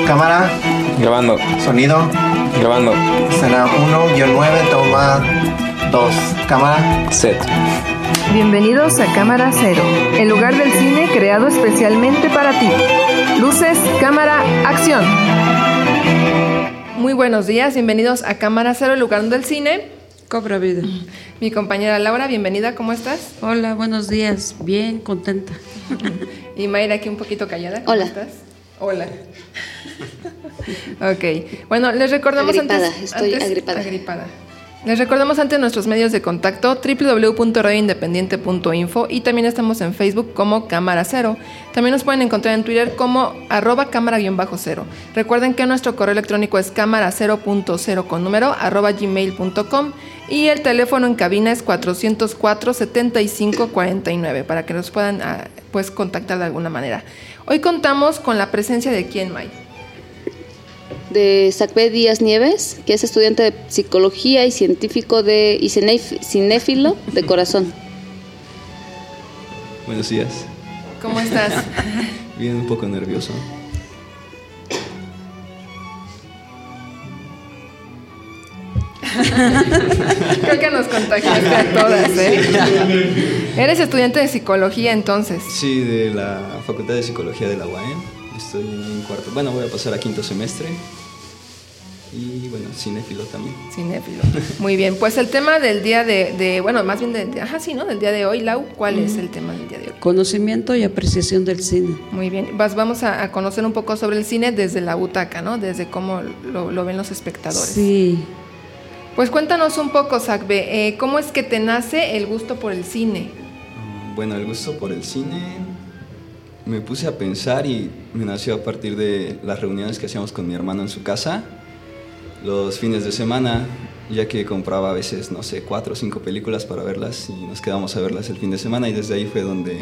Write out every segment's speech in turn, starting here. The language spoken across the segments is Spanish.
Cámara. Grabando. Sonido. Grabando. Escena 1-9, toma 2. Cámara. Set. Bienvenidos a Cámara Cero, el lugar del cine creado especialmente para ti. Luces, cámara, acción. Muy buenos días, bienvenidos a Cámara Cero, el lugar del cine cobra vida. Mi compañera Laura, bienvenida, ¿cómo estás? Hola, buenos días, bien, contenta. Y Mayra aquí un poquito callada, ¿cómo estás? Hola. Ok, bueno, les recordamos estoy agripada. Les recordamos antes nuestros medios de contacto www.radioindependiente.info y también estamos en Facebook como Cámara Cero. También nos pueden encontrar en Twitter como @cámara_cero. Recuerden que nuestro correo electrónico es cámara0.0 y el teléfono en cabina es 404-7549 para que nos puedan contactar de alguna manera. Hoy contamos con la presencia de ¿quién, May? De Sacbé Díaz Nieves, que es estudiante de psicología y científico y cinéfilo de corazón. Buenos días. ¿Cómo estás? Bien, un poco nervioso. Creo que nos contagiaste a todas, ¿eh? Eres estudiante de psicología entonces. Sí, de la Facultad de Psicología de la UAM. Estoy en cuarto. Bueno, voy a pasar a quinto semestre. Y bueno, cinéfilo también. Cinéfilo. Muy bien, pues el tema del día del día de hoy, Lau, ¿cuál es el tema del día de hoy? Conocimiento y apreciación del cine. Muy bien, vamos a conocer un poco sobre el cine desde la butaca, ¿no? Desde cómo lo ven los espectadores. Sí. Pues cuéntanos un poco, Sacbé, ¿cómo es que te nace el gusto por el cine? Bueno, el gusto por el cine me puse a pensar y me nació a partir de las reuniones que hacíamos con mi hermano en su casa los fines de semana, ya que compraba a veces, 4 o 5 películas para verlas y nos quedábamos a verlas el fin de semana, y desde ahí fue donde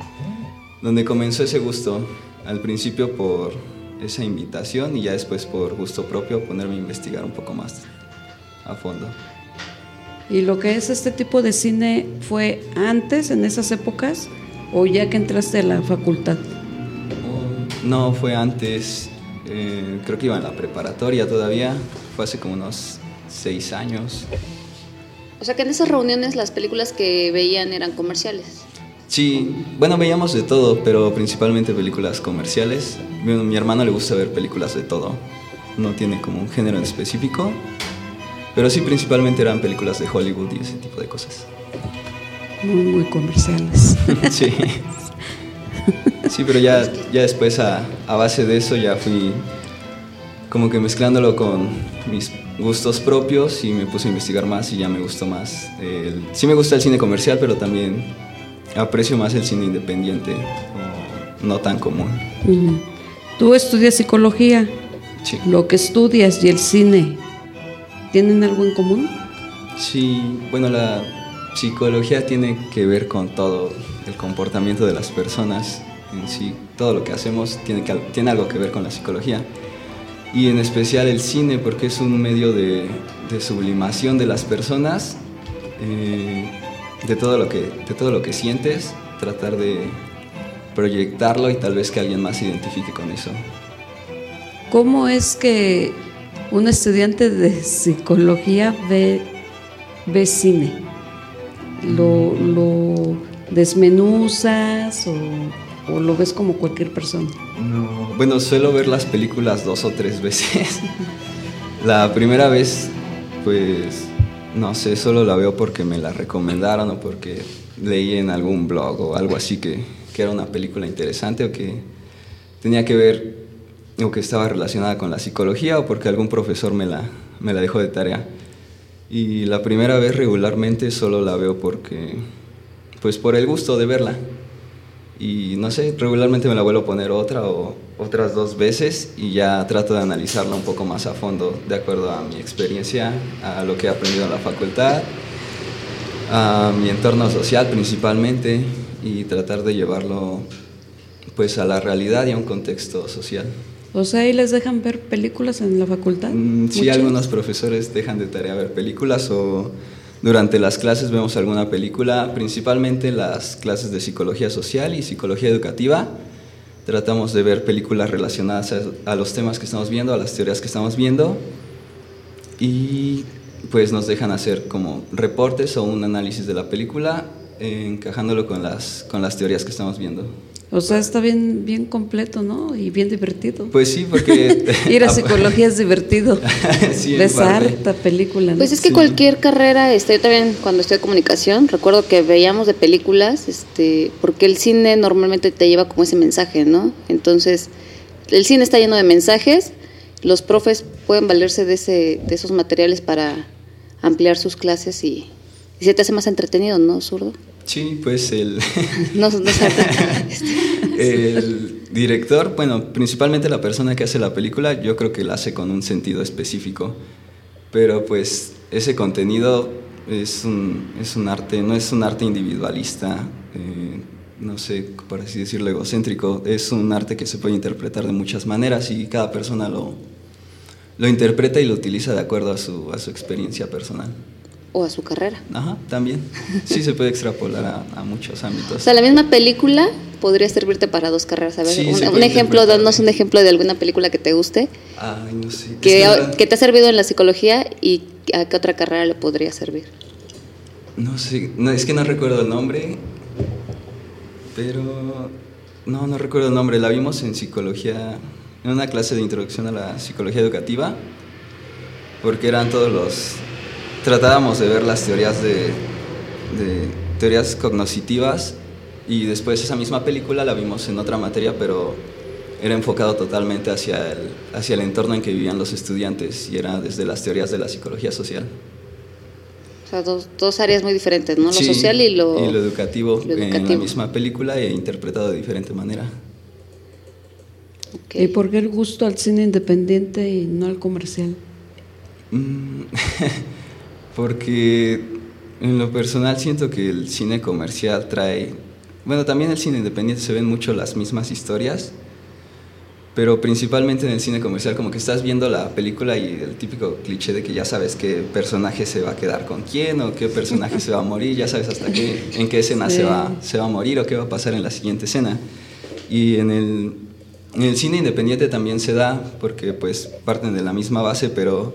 comenzó ese gusto. Al principio por esa invitación y ya después por gusto propio ponerme a investigar un poco más a fondo. ¿Y lo que es este tipo de cine fue antes, en esas épocas, o ya que entraste a la facultad? No, fue antes. Creo que iba en la preparatoria todavía. Fue hace como unos 6 años. O sea que en esas reuniones las películas que veían eran comerciales. Sí, bueno, veíamos de todo, pero principalmente películas comerciales. Bueno, a mi hermano le gusta ver películas de todo. No tiene como un género en específico, pero sí, principalmente eran películas de Hollywood y ese tipo de cosas. Muy comerciales. Sí. Sí, pero ya después a base de eso ya fui como que mezclándolo con mis gustos propios y me puse a investigar más y ya me gustó más. Sí me gusta el cine comercial, pero también aprecio más el cine independiente, no tan común. Tú estudias psicología. Sí. Lo que estudias y el cine, ¿tienen algo en común? Sí, bueno, la psicología tiene que ver con todo el comportamiento de las personas en sí. Todo lo que hacemos tiene algo que ver con la psicología, y en especial el cine, porque es un medio de sublimación de las personas, de todo lo que sientes, tratar de proyectarlo y tal vez que alguien más se identifique con eso. ¿Cómo es que un estudiante de psicología ve cine? ¿Lo desmenuzas o lo ves como cualquier persona? No, bueno, suelo ver las películas 2 o 3 veces. La primera vez, pues, no sé, solo la veo porque me la recomendaron o porque leí en algún blog o algo así que era una película interesante o que tenía que ver o que estaba relacionada con la psicología, o porque algún profesor me la dejó de tarea. Y la primera vez regularmente solo la veo porque, pues, por el gusto de verla. Y no sé, regularmente me la vuelvo a poner otra o otras 2 veces y ya trato de analizarla un poco más a fondo, de acuerdo a mi experiencia, a lo que he aprendido en la facultad, a mi entorno social principalmente, y tratar de llevarlo, pues, a la realidad y a un contexto social. O sea, ¿y les dejan ver películas en la facultad? Sí, algunos profesores dejan de tarea ver películas, o durante las clases vemos alguna película, principalmente las clases de psicología social y psicología educativa. Tratamos de ver películas relacionadas a los temas que estamos viendo, a las teorías que estamos viendo, y pues nos dejan hacer como reportes o un análisis de la película, encajándolo con las teorías que estamos viendo. O sea, está bien completo, ¿no? Y bien divertido. Pues sí, porque... Ir a psicología es divertido. Sí, ves harta película, ¿no? Pues es que cualquier carrera, yo también cuando estudié comunicación, recuerdo que veíamos de películas, porque el cine normalmente te lleva como ese mensaje, ¿no? Entonces, el cine está lleno de mensajes, los profes pueden valerse de esos materiales para ampliar sus clases y se te hace más entretenido, ¿no, Zurdo? Sí, pues No el director, bueno, principalmente la persona que hace la película, yo creo que la hace con un sentido específico, pero pues ese contenido es un arte, no es un arte individualista, no sé, por así decirlo, egocéntrico, es un arte que se puede interpretar de muchas maneras y cada persona lo interpreta y lo utiliza de acuerdo a su experiencia personal. O a su carrera. Ajá, también. Sí se puede extrapolar a muchos ámbitos. O sea, la misma película podría servirte para dos carreras. A ver, Sí, un ejemplo, danos un ejemplo de alguna película que te guste. Ay, no sé. Que te ha servido en la psicología y a qué otra carrera le podría servir. No sé, es que no recuerdo el nombre, pero no recuerdo el nombre. La vimos en psicología, en una clase de introducción a la psicología educativa, porque eran tratábamos de ver las teorías de teorías cognitivas, y después esa misma película la vimos en otra materia, pero era enfocado totalmente hacia el entorno en que vivían los estudiantes, y era desde las teorías de la psicología social. O sea, dos áreas muy diferentes, ¿no? Lo Sí, social y lo educativo, en la misma película e interpretado de diferente manera. Okay. ¿Y por qué el gusto al cine independiente y no al comercial? Porque en lo personal siento que el cine comercial también el cine independiente se ven mucho las mismas historias, pero principalmente en el cine comercial como que estás viendo la película y el típico cliché de que ya sabes qué personaje se va a quedar con quién o qué personaje se va a morir, ya sabes en qué escena sí. se va a morir o qué va a pasar en la siguiente escena. Y en el cine independiente también se da, porque pues parten de la misma base, pero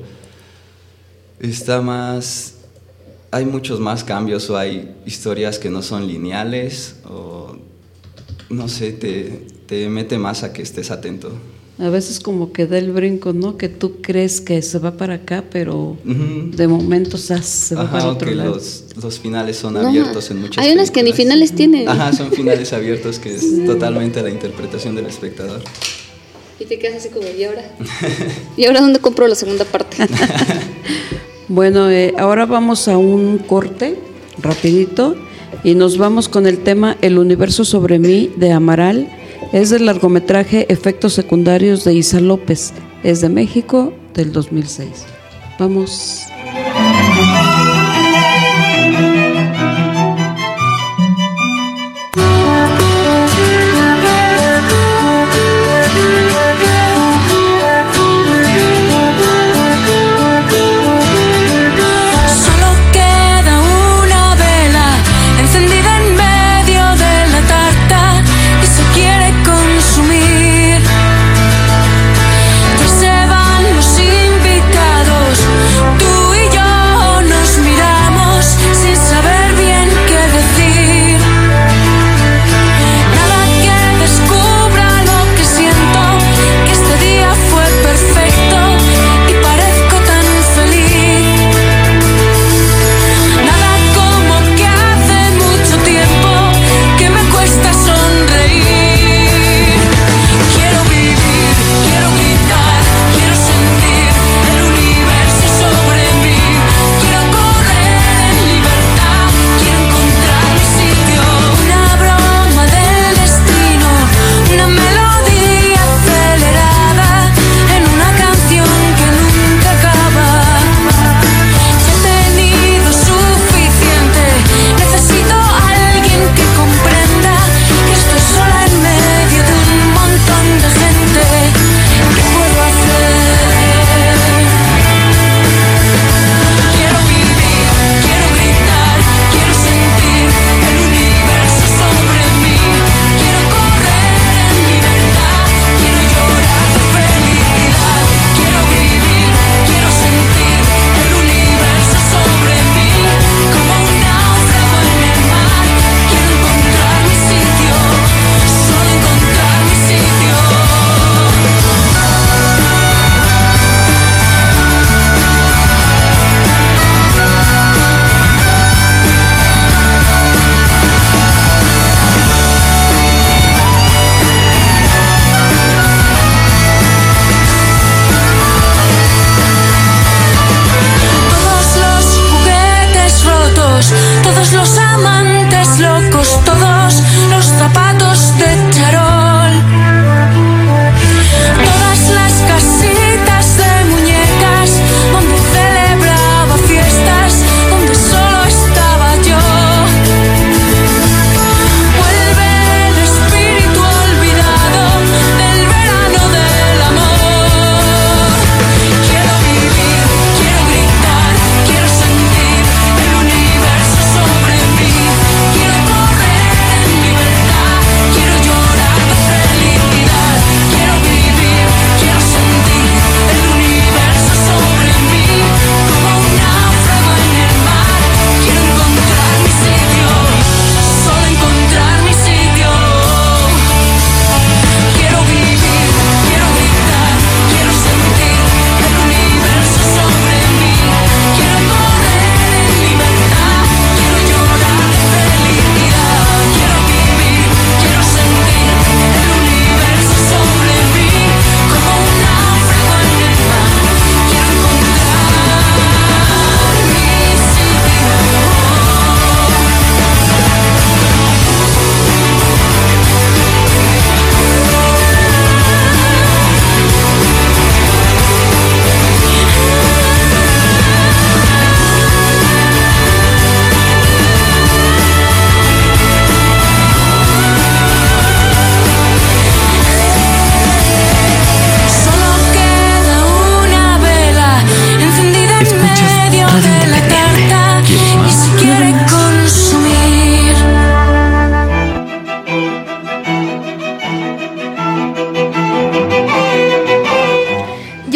hay muchos más cambios, o hay historias que no son lineales, o no sé, te mete más a que estés atento. A veces como que da el brinco, ¿no? Que tú crees que se va para acá, pero de momento se va para otro lado. Los finales son abiertos en muchas películas. Hay unas que ni finales tienen. Ajá, son finales abiertos, que es totalmente la interpretación del espectador. Y te quedas así como, ¿y ahora? ¿Y ahora dónde compro la segunda parte? Bueno, ahora vamos a un corte rapidito y nos vamos con el tema El universo sobre mí de Amaral. Es del largometraje Efectos secundarios de Isa López. Es de México, del 2006. Vamos. Se van los invitados, tú y yo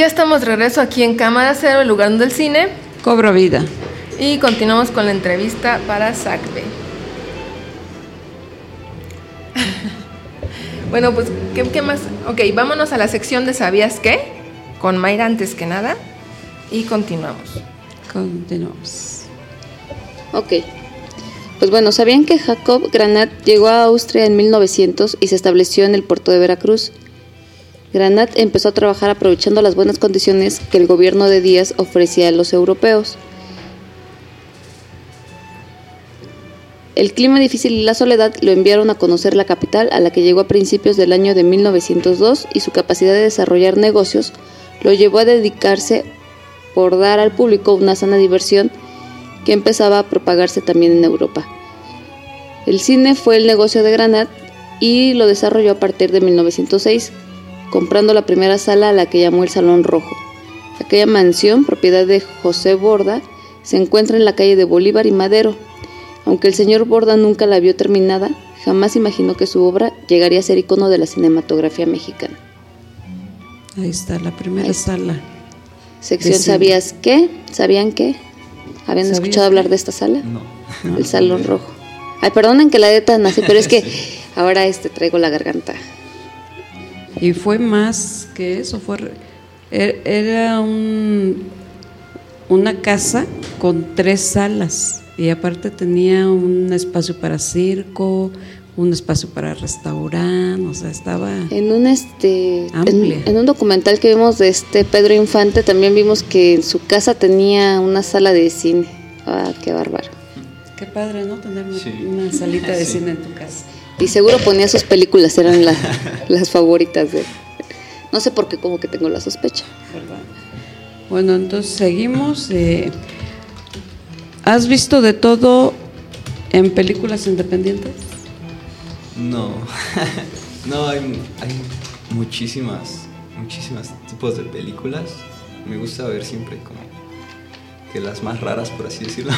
Ya estamos de regreso aquí en Cámara Cero, el lugar donde el cine cobra vida. Y continuamos con la entrevista para SACBE. Bueno, pues, ¿qué más? Ok, vámonos a la sección de ¿Sabías qué? Con Mayra antes que nada. Y continuamos. Continuamos. Ok. Pues bueno, ¿sabían que Jacob Granat llegó a Austria en 1900 y se estableció en el puerto de Veracruz? Granat empezó a trabajar aprovechando las buenas condiciones que el gobierno de Díaz ofrecía a los europeos. El clima difícil y la soledad lo enviaron a conocer la capital, a la que llegó a principios del año de 1902, y su capacidad de desarrollar negocios lo llevó a dedicarse por dar al público una sana diversión que empezaba a propagarse también en Europa. El cine fue el negocio de Granat y lo desarrolló a partir de 1906, comprando la primera sala, a la que llamó el Salón Rojo. Aquella mansión, propiedad de José Borda, se encuentra en la calle de Bolívar y Madero. Aunque el señor Borda nunca la vio terminada, jamás imaginó que su obra llegaría a ser icono de la cinematografía mexicana. Ahí está, la primera sala. Sección ¿Sabías qué? ¿Sabían qué? ¿Habían escuchado hablar de esta sala? No. El Salón Rojo. Ay, perdonen que la de tan así, pero es que ahora traigo la garganta. Y fue más que eso, era una casa con 3 salas, y aparte tenía un espacio para circo, un espacio para restaurante, o sea, estaba en un amplia. En un documental que vimos de Pedro Infante también vimos que en su casa tenía una sala de cine. Ah, qué bárbaro. Qué padre, ¿no? Tener una salita de cine en tu casa. Y seguro ponía sus películas, eran las favoritas de él. No sé por qué, como que tengo la sospecha. ¿Verdad? Bueno, entonces seguimos. ¿Has visto de todo en películas independientes? No. No, hay muchísimas tipos de películas. Me gusta ver siempre como que las más raras, por así decirlo.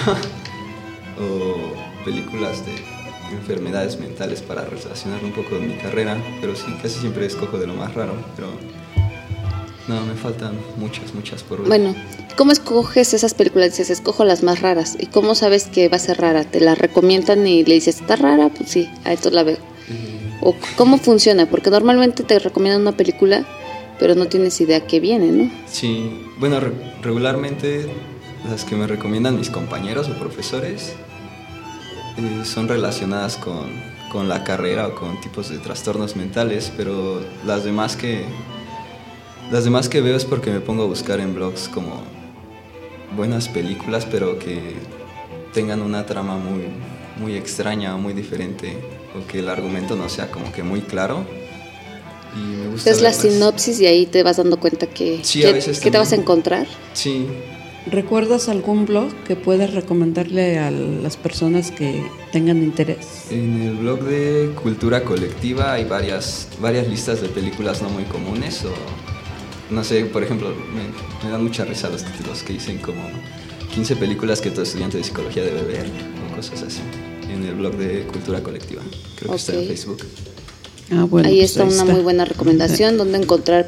O películas de enfermedades mentales para relacionar un poco con mi carrera, pero sí, casi siempre escojo de lo más raro, pero no, me faltan muchas por ver. Bueno, ¿cómo escoges esas películas? Dices, escojo las más raras. ¿Y cómo sabes que va a ser rara? ¿Te la recomiendan y le dices, está rara? Pues sí, a esto la veo. ¿O cómo funciona? Porque normalmente te recomiendan una película, pero no tienes idea qué viene, ¿no? Sí, bueno, regularmente las que me recomiendan mis compañeros o profesores son relacionadas con la carrera o con tipos de trastornos mentales, pero las demás que veo es porque me pongo a buscar en blogs como buenas películas, pero que tengan una trama muy extraña o muy diferente, o que el argumento no sea como que muy claro. Y me gusta. Es la sinopsis y ahí te vas dando cuenta que te vas a encontrar. Sí. ¿Recuerdas algún blog que puedas recomendarle a las personas que tengan interés? En el blog de Cultura Colectiva hay varias listas de películas no muy comunes, o no sé, por ejemplo, me dan mucha risa los títulos que dicen como 15 películas que todo estudiante de psicología debe ver, o cosas así, en el blog de Cultura Colectiva. Creo que está en Facebook. Bueno, ahí pues está una muy buena recomendación donde encontrar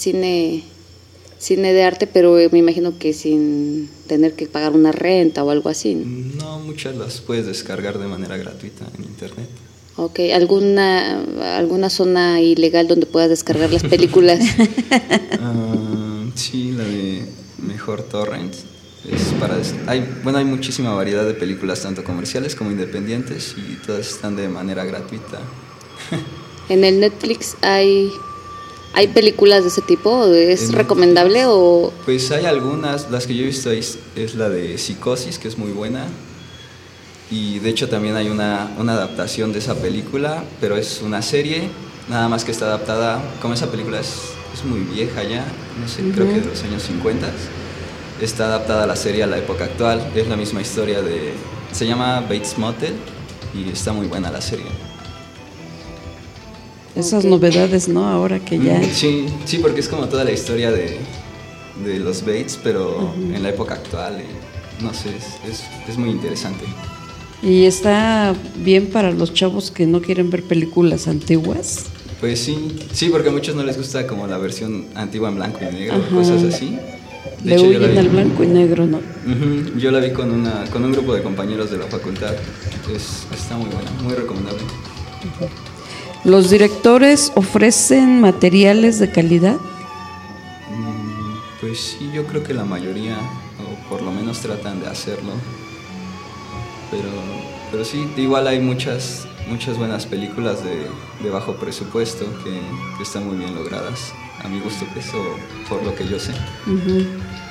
cine de arte, pero me imagino que sin tener que pagar una renta o algo así, ¿no? No, muchas las puedes descargar de manera gratuita en internet. Ok, ¿alguna zona ilegal donde puedas descargar las películas? Sí, la de Mejor Torrent. Hay muchísima variedad de películas, tanto comerciales como independientes, y todas están de manera gratuita. ¿En el Netflix hay películas de ese tipo? ¿Es recomendable o...? Pues hay algunas, las que yo he visto es la de Psicosis, que es muy buena. Y de hecho también hay una adaptación de esa película, pero es una serie, nada más que está adaptada, como esa película es muy vieja ya, no sé, creo que de los años 50, está adaptada a la serie a la época actual, es la misma historia se llama Bates Motel y está muy buena la serie. Esas novedades, ¿no? Ahora que ya... Sí, porque es como toda la historia de los Bates, pero en la época actual, no sé, es muy interesante. ¿Y está bien para los chavos que no quieren ver películas antiguas? Pues sí, porque a muchos no les gusta como la versión antigua en blanco y negro, Ajá. cosas así. Le hecho, yo la huyen vi- al blanco y negro, ¿no? Ujú, yo la vi con un grupo de compañeros de la facultad. Está muy buena, muy recomendable. ¿Los directores ofrecen materiales de calidad? Pues sí, yo creo que la mayoría, o por lo menos tratan de hacerlo. Pero sí, igual hay muchas buenas películas de bajo presupuesto que están muy bien logradas. A mi gusto, pues, o por lo que yo sé. Ujú.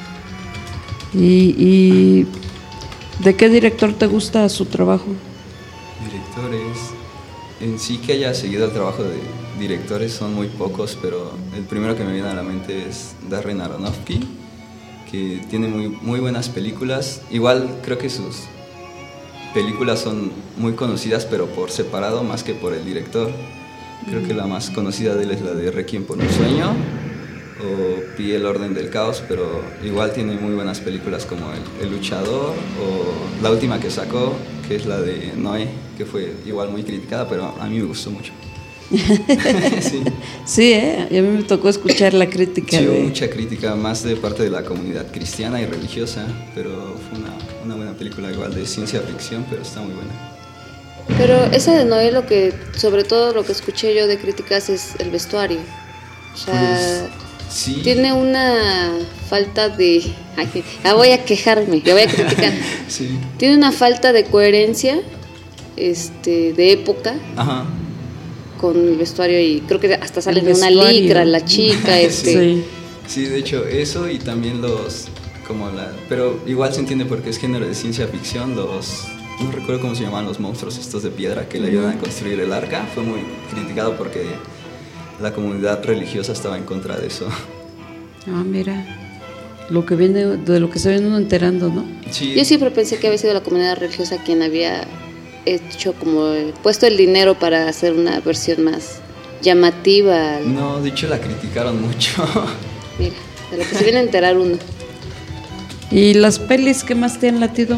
¿Y de qué director te gusta su trabajo? Directores, en sí que haya seguido el trabajo de directores son muy pocos, pero el primero que me viene a la mente es Darren Aronofsky, que tiene muy buenas películas. Igual creo que sus películas son muy conocidas, pero por separado más que por el director. Creo que la más conocida de él es la de Requiem por un sueño o Pi, el orden del caos, pero igual tiene muy buenas películas como El luchador o la última que sacó, que es la de Noé, que fue igual muy criticada, pero a mí me gustó mucho. Sí. Sí, y a mí me tocó escuchar la crítica. Sí, hubo de... mucha crítica, más de parte de la comunidad cristiana y religiosa, pero fue una buena película igual de ciencia ficción, pero está muy buena. Pero esa de Noé, sobre todo lo que escuché yo de críticas es el vestuario. O sea, Pues, sí. tiene una falta de... Ay, voy a quejarme, ya voy a criticar. Sí. Tiene una falta de coherencia de época Ajá. con el vestuario, y creo que hasta sale El en una vestuario. licra la chica. Sí. Sí, de hecho, eso y también pero igual se entiende porque es género de ciencia ficción, no recuerdo cómo se llamaban los monstruos estos de piedra que le ayudan a construir el arca, fue muy criticado porque la comunidad religiosa estaba en contra de eso. Ah, mira, de lo que se viene uno enterando, ¿no? Sí, Yo siempre pensé que había sido la comunidad religiosa quien había puesto el dinero para hacer una versión más llamativa. no, de hecho la criticaron mucho. Mira, de lo que se viene a enterar uno. ¿Y las pelis que más te han latido?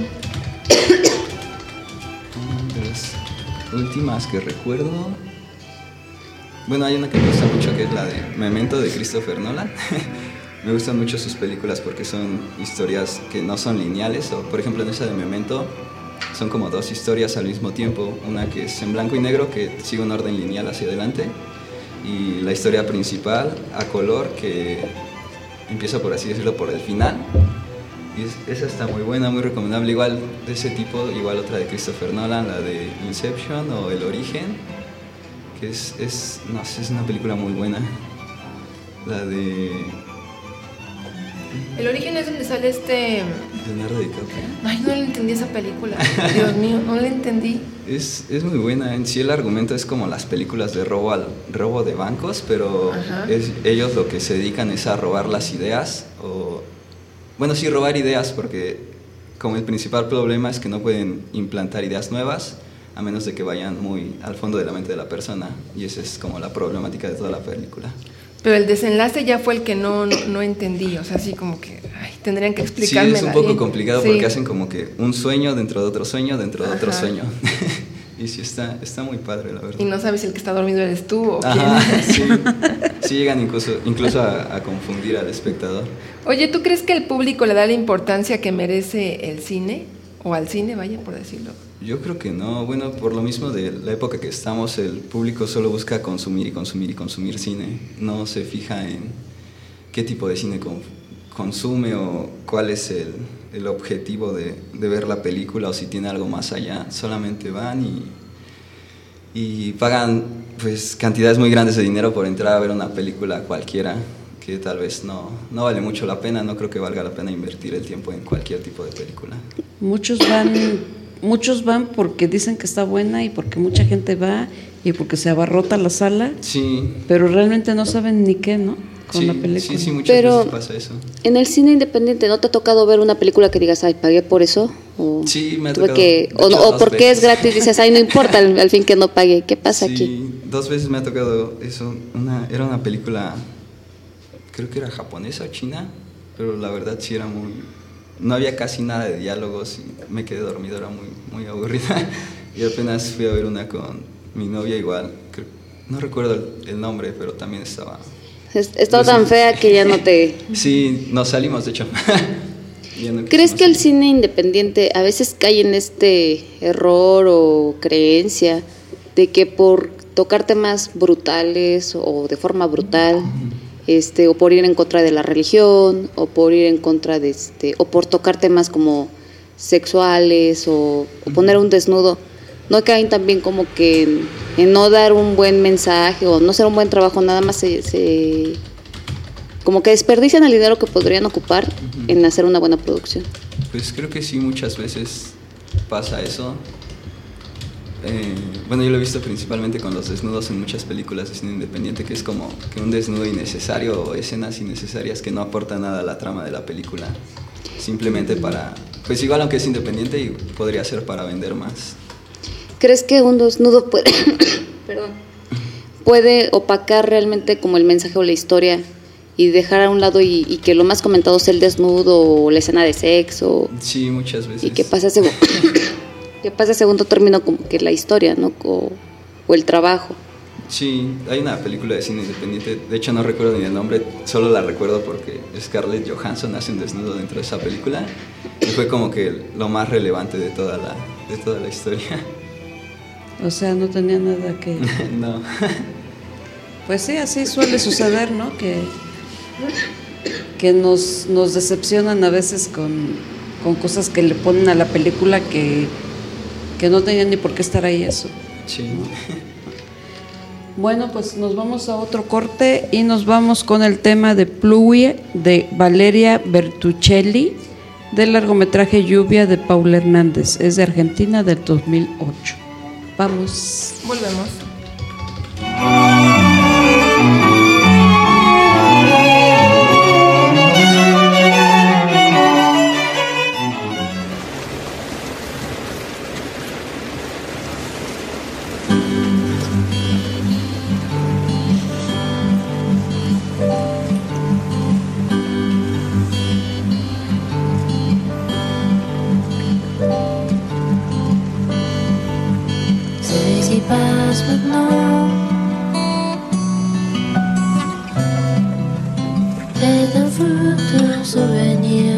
De las últimas que recuerdo, bueno, hay una que me gusta mucho que es la de Memento de Christopher Nolan. Me gustan mucho sus películas porque son historias que no son lineales, o por ejemplo en esa de Memento son como dos historias al mismo tiempo, una que es en blanco y negro que sigue un orden lineal hacia adelante y la historia principal a color que empieza, por así decirlo, por el final. Y esa está muy buena, muy recomendable. Igual de ese tipo, igual otra de Christopher Nolan, la de Inception o El Origen, que no sé, es una película muy buena. La de El origen es donde sale Leonardo DiCaprio. Ay, no le entendí esa película. Dios mío, no le entendí. Es muy buena. En sí el argumento es como las películas de robo de bancos, pero Ajá. ellos lo que se dedican es a robar las ideas, sí, robar ideas, porque como el principal problema es que no pueden implantar ideas nuevas a menos de que vayan muy al fondo de la mente de la persona, y esa es como la problemática de toda la película. Pero el desenlace ya fue el que no entendí. O sea, así como que tendrían que Sí, explicarme. es un poco complicado porque hacen como que un sueño dentro de otro sueño dentro de otro Ajá. sueño. Y sí, está muy padre, la verdad. Y no sabes si el que está dormido eres tú o Ajá, quién. sí llegan incluso a confundir al espectador. Oye, ¿tú crees que el público le da la importancia que merece el cine? O al cine, vaya, por decirlo. Yo creo que no. Bueno, por lo mismo de la época que estamos, el público solo busca consumir y consumir y consumir cine. No se fija en qué tipo de cine consume o cuál es el objetivo de ver la película o si tiene algo más allá. Solamente van y pagan pues cantidades muy grandes de dinero por entrar a ver una película cualquiera que tal vez no vale mucho la pena. No creo que valga la pena invertir el tiempo en cualquier tipo de película. Muchos van porque dicen que está buena y porque mucha gente va y porque se abarrota la sala, Sí. pero realmente no saben ni qué, ¿no? Con Sí, la película. sí, muchas Pero veces pasa eso. en el cine independiente, ¿no te ha tocado ver una película que digas, ay, pagué por eso? O Sí, me ha tuve tocado. que, De hecho, o dos porque es veces. gratis, dices, ay, no importa al fin que no pague. ¿Qué pasa aquí? Sí, 2 veces me ha tocado eso. Era una película, creo que era japonesa o china, pero la verdad sí era no había casi nada de diálogos y me quedé dormido, era muy, muy aburrida. Y apenas fui a ver una con mi novia igual, no recuerdo el nombre, pero también estaba... Estaba tan fea que ya no te... Sí, nos salimos, de hecho. ¿Crees que el cine independiente a veces cae en este error o creencia de que por tocar temas brutales o de forma brutal, o por ir en contra de la religión, o por ir en contra de o por tocar temas como sexuales o poner un desnudo, no caen también como que en no dar un buen mensaje o no hacer un buen trabajo, nada más como que desperdician el dinero que podrían ocupar en hacer una buena producción? Pues creo que sí, muchas veces pasa eso. Bueno, yo lo he visto principalmente con los desnudos en muchas películas de cine independiente, que es como que un desnudo innecesario o escenas innecesarias que no aportan nada a la trama de la película, simplemente para, pues igual aunque es independiente, y podría ser para vender más. ¿Crees que un desnudo puede, puede opacar realmente como el mensaje o la historia y dejar a un lado y que lo más comentado sea el desnudo o la escena de sexo? Sí, muchas veces. Y que pase a segundo término como que la historia, ¿no? O el trabajo. Sí, hay una película de cine independiente, de hecho no recuerdo ni el nombre, solo la recuerdo porque Scarlett Johansson hace un desnudo dentro de esa película y fue como que lo más relevante de toda la historia. O sea, no tenía nada que... No. Pues sí, así suele suceder, ¿no? Que nos decepcionan a veces con cosas que le ponen a la película que no tenían ni por qué estar ahí eso. Sí. ¿No? Bueno, pues nos vamos a otro corte y nos vamos con el tema de Pluie de Valeria Bertuccelli del largometraje Lluvia de Paula Hernández. Es de Argentina del 2008. Vamos. Volvemos. Maintenant est un futur souvenir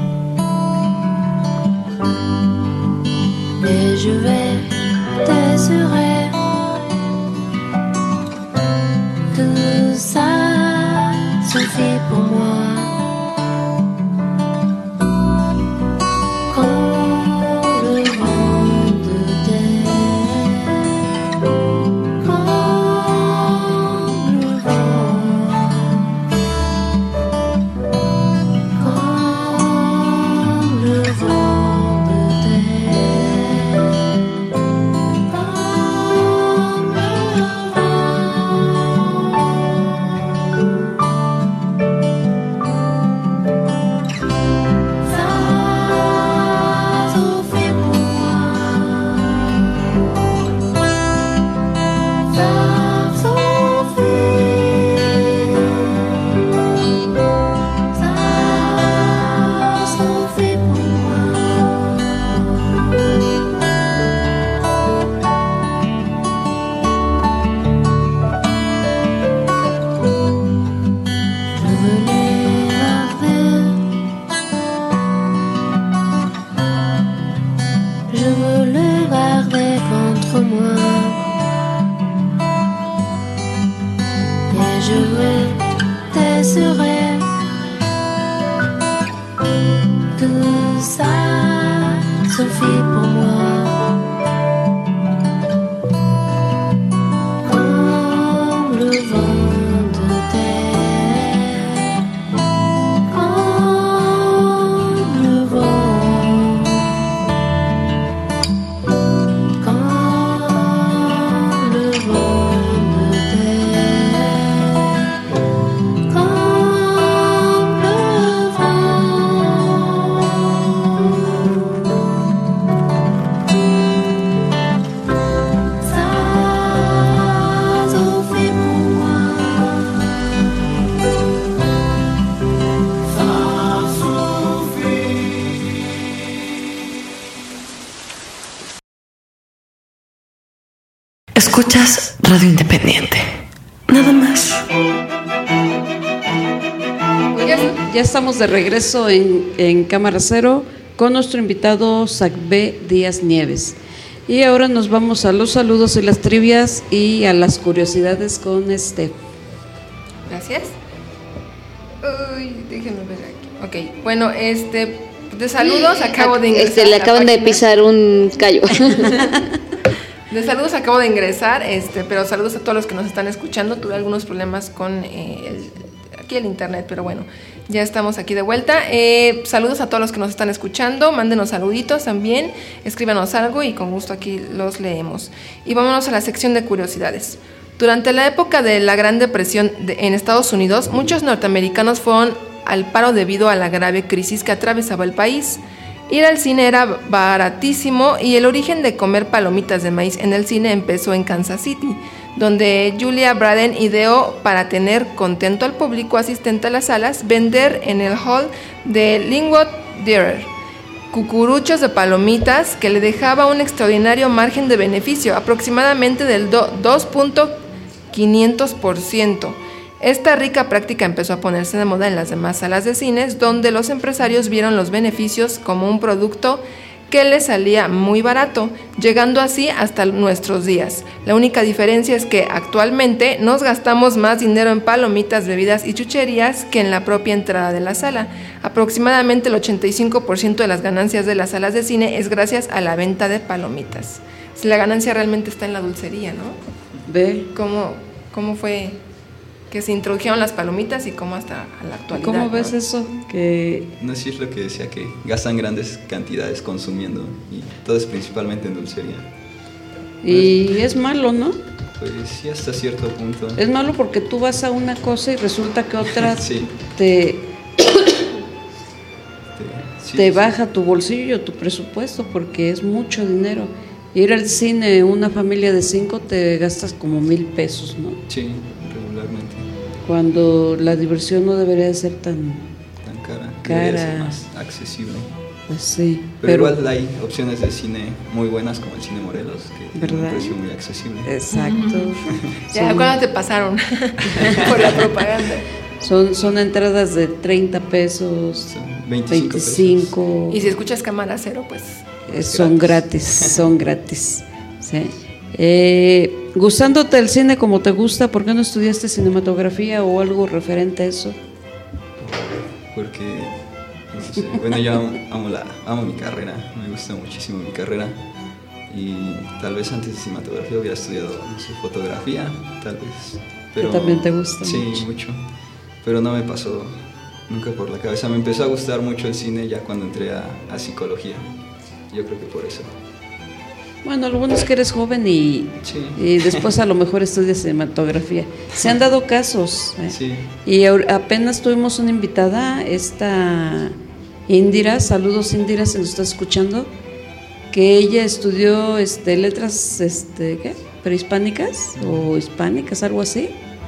et je vais t'assurer tout ça suffit pour moi. Escuchas Radio Independiente. Nada más. Ya estamos de regreso en Cámara Cero con nuestro invitado Sacbé Díaz Nieves. Y ahora nos vamos a los saludos y las trivias y a las curiosidades con Steph. Gracias. Uy, déjenme ver aquí. Ok, bueno, de saludos acabo de ingresar. Le acaban de pisar un callo. De saludos acabo de ingresar, pero saludos a todos los que nos están escuchando. Tuve algunos problemas con aquí el internet, pero bueno, ya estamos aquí de vuelta. Saludos a todos los que nos están escuchando. Mándenos saluditos también, escríbanos algo y con gusto aquí los leemos. Y vámonos a la sección de curiosidades. Durante la época de la Gran Depresión en Estados Unidos, muchos norteamericanos fueron al paro debido a la grave crisis que atravesaba el país. Ir al cine era baratísimo y el origen de comer palomitas de maíz en el cine empezó en Kansas City, donde Julia Braden ideó, para tener contento al público asistente a las salas, vender en el hall de Linwood Theater cucuruchos de palomitas que le dejaba un extraordinario margen de beneficio, aproximadamente del 2.500%. Esta rica práctica empezó a ponerse de moda en las demás salas de cines, donde los empresarios vieron los beneficios como un producto que les salía muy barato, llegando así hasta nuestros días. La única diferencia es que actualmente nos gastamos más dinero en palomitas, bebidas y chucherías que en la propia entrada de la sala. Aproximadamente el 85% de las ganancias de las salas de cine es gracias a la venta de palomitas. Si la ganancia realmente está en la dulcería, ¿no? Ve. ¿Cómo fue que se introdujeron las palomitas y cómo hasta a la actualidad? ¿Cómo ves, ¿no? eso? Que No sé si es lo que decía, que gastan grandes cantidades consumiendo y todo es principalmente en dulcería. y es malo, ¿no? Pues sí, hasta cierto punto. Es malo porque tú vas a una cosa y resulta que otra Sí. te Sí, baja tu bolsillo, tu presupuesto, porque es mucho dinero. Ir al cine, una familia de 5, te gastas como 1,000 pesos, ¿no? Sí, regularmente. Cuando la diversión no debería de ser tan Tan cara. Cara. Debería ser más accesible. pues sí. Pero igual hay opciones de cine muy buenas como el Cine Morelos, que tiene un ¿Verdad? precio muy accesible. Exacto. Ya, ¿cuándo te pasaron por la propaganda? Son entradas de 30 pesos, Son 25 pesos. 25. Y si escuchas Cámara Cero, pues Son gratis, son gratis. Sí. Gustándote el cine como te gusta, ¿por qué no estudiaste cinematografía o algo referente a eso? Porque, no sé, bueno, yo amo mi carrera, me gusta muchísimo mi carrera. Y tal vez antes de cinematografía hubiera estudiado, no sé, fotografía, tal vez. Pero Que también te gusta sí, mucho. Pero no me pasó nunca por la cabeza. Me empezó a gustar mucho el cine ya cuando entré a psicología. Yo creo que por eso. Bueno, lo bueno es que eres joven y Sí. después a lo mejor estudias cinematografía. Se han dado casos. Sí. Y apenas tuvimos una invitada, esta Indira, saludos Indira, si nos estás escuchando, que ella estudió letras ¿qué? Prehispánicas o hispánicas, algo así.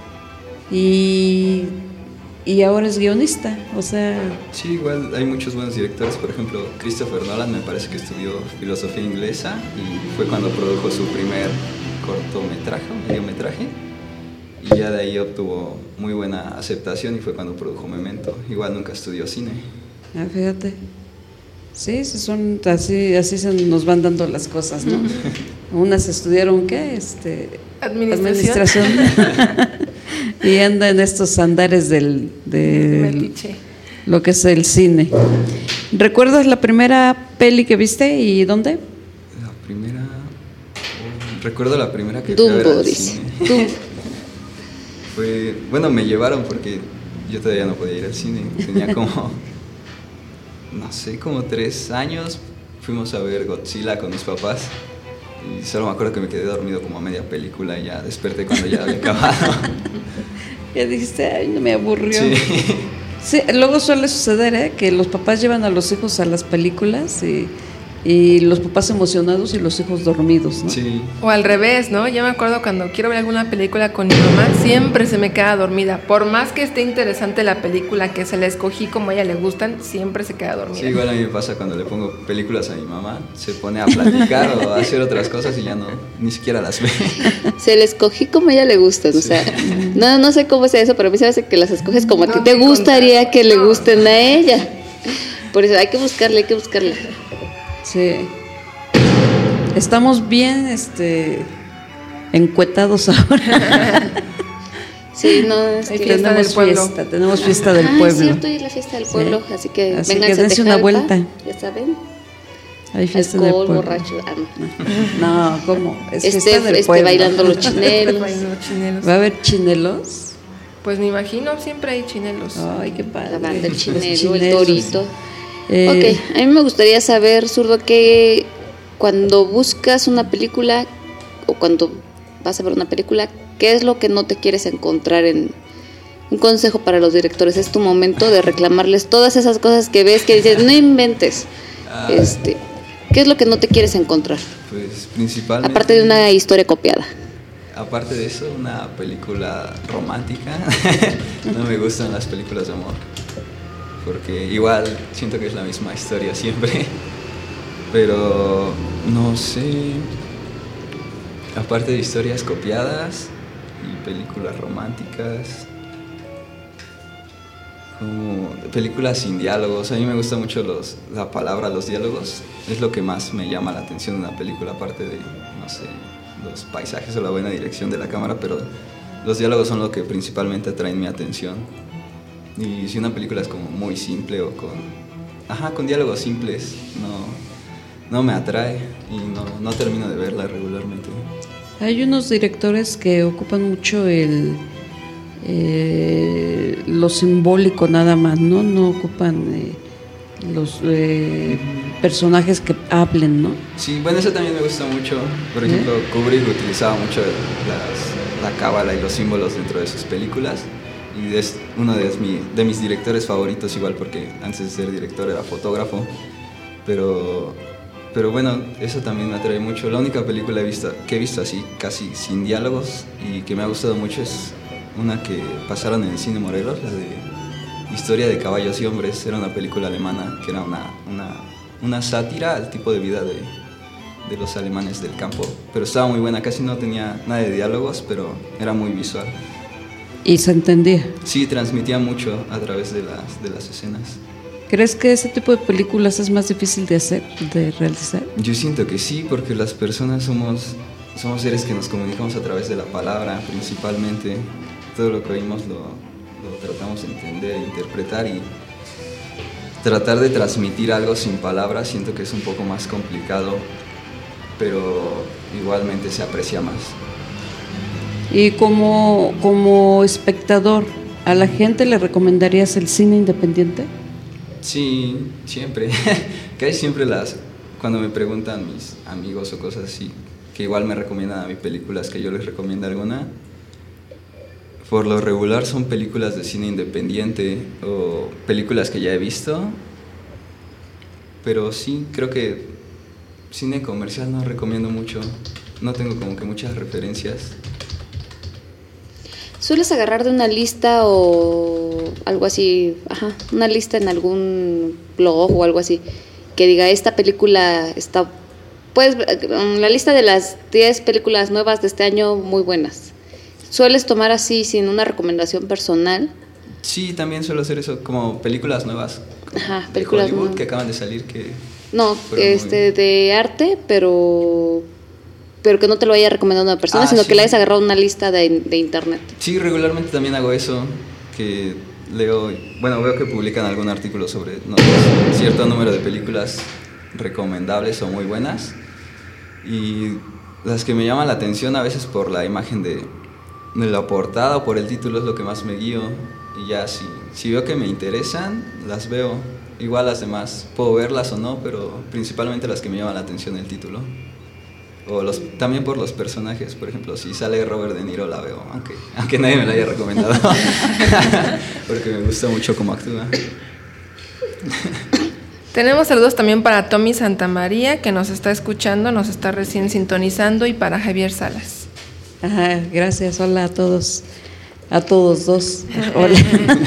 Y ahora es guionista, o sea... Sí, igual hay muchos buenos directores. Por ejemplo, Christopher Nolan me parece que estudió filosofía inglesa y fue cuando produjo su primer cortometraje, mediometraje. Y ya de ahí obtuvo muy buena aceptación y fue cuando produjo Memento. Igual nunca estudió cine. fíjate. Sí, son así se nos van dando las cosas, ¿no? Unas estudiaron, ¿qué? Administración. Y anda en estos andares del metiche. lo que es el cine. ¿Recuerdas la primera peli que viste y dónde? La primera... recuerdo la primera que fui a ver Dumbo, al dice. cine. Bueno, me llevaron porque yo todavía no podía ir al cine. Tenía como, no sé, como 3 años. Fuimos a ver Godzilla con mis papás. Y solo me acuerdo que me quedé dormido como a media película y ya desperté cuando ya había acabado. Ya dijiste, ay, no me aburrió. Sí. Sí, luego suele suceder, que los papás llevan a los hijos a las películas y Y los papás emocionados y los hijos dormidos, ¿no? Sí. O al revés, ¿no? Yo me acuerdo cuando quiero ver alguna película con mi mamá, siempre se me queda dormida. Por más que esté interesante la película, que se la escogí como a ella le gustan, siempre se queda dormida. Sí, igual a mí me pasa cuando le pongo películas a mi mamá, se pone a platicar o a hacer otras cosas y ya no, ni siquiera las ve. Se le escogí como a ella le gustan, o sea, no sé cómo sea eso, pero a mí se me hace que las escoges como a ti te gustaría que le gusten a ella. Por eso hay que buscarle. Sí. Estamos bien encuetados ahora. Sí, no, es que Fiesta del pueblo. Tenemos fiesta del Es pueblo. cierto, hoy es la fiesta del pueblo, Sí. así que Así vénganse que dense a una Tejalpa, vuelta. ya saben. Hay fiesta del Alcohol, pueblo. borracho, no. No, ¿cómo? Es fiesta del pueblo. Bailando los chinelos. Bailando chinelos. ¿Va a haber chinelos? Pues me imagino, siempre hay chinelos. Ay, qué padre. La banda, el Los chinelo, el chinelos. torito. Eh, Ok, a mí me gustaría saber, Zurdo, que cuando buscas una película o cuando vas a ver una película, ¿qué es lo que no te quieres encontrar en un consejo para los directores? Es tu momento de reclamarles todas esas cosas que ves que dices, no inventes. ¿Qué es lo que no te quieres encontrar? Pues principalmente... Aparte de una historia copiada. Aparte de eso, una película romántica. No me gustan las películas de amor, porque igual siento que es la misma historia siempre. Pero no sé, aparte de historias copiadas y películas románticas, como películas sin diálogos. A mí me gusta mucho la palabra, los diálogos. Es lo que más me llama la atención de una película, aparte de, no sé, los paisajes o la buena dirección de la cámara, pero los diálogos son lo que principalmente atraen mi atención. Y si una película es como muy simple o con diálogos simples, no me atrae y no termino de verla regularmente. Hay unos directores que ocupan mucho lo simbólico nada más, ¿no? No ocupan los personajes que hablen, ¿no? Sí, bueno, eso también me gusta mucho. Por ejemplo, Kubrick utilizaba mucho la cábala y los símbolos dentro de sus películas. Y es uno de mis directores favoritos, igual porque antes de ser director era fotógrafo. Pero bueno, eso también me atrae mucho. La única película que he visto así, casi sin diálogos, y que me ha gustado mucho es una que pasaron en el cine Morelos, la de Historia de caballos y hombres. Era una película alemana que era una sátira al tipo de vida de los alemanes del campo. Pero estaba muy buena, casi no tenía nada de diálogos, pero era muy visual. Y se entendía. Sí, transmitía mucho a través de las escenas. ¿Crees que ese tipo de películas es más difícil de hacer, de realizar? Yo siento que sí, porque las personas somos seres que nos comunicamos a través de la palabra principalmente. Todo lo que oímos lo tratamos de entender, interpretar, y tratar de transmitir algo sin palabras siento que es un poco más complicado, pero igualmente se aprecia más. Y como espectador, ¿a la gente le recomendarías el cine independiente? Sí, siempre. Casi siempre cuando me preguntan mis amigos o cosas así, que igual me recomiendan a mí películas que yo les recomiendo alguna, por lo regular son películas de cine independiente o películas que ya he visto, pero sí, creo que cine comercial no recomiendo mucho, no tengo como que muchas referencias. ¿Sueles agarrar de una lista o algo así, una lista en algún blog o algo así, que diga, esta película está, pues, la lista de las 10 películas nuevas de este año muy buenas? ¿Sueles tomar así sin una recomendación personal? Sí, también suelo hacer eso, como películas nuevas. Películas de Hollywood nuevas que acaban de salir, que... No, de arte, pero que no te lo haya recomendado una persona, sino sí, que le hayas agarrado una lista de internet. Sí, regularmente también hago eso, que veo que publican algún artículo sobre cierto número de películas recomendables o muy buenas, y las que me llaman la atención a veces por la imagen de la portada o por el título es lo que más me guío, y ya si veo que me interesan, las veo. Igual las demás puedo verlas o no, pero principalmente las que me llaman la atención el título. O también por los personajes, por ejemplo, si sale Robert De Niro la veo, aunque nadie me la haya recomendado, porque me gusta mucho cómo actúa. Tenemos saludos también para Tommy Santamaría, que nos está escuchando, nos está recién sintonizando, y para Javier Salas. Ajá, gracias, hola a todos dos. Hola.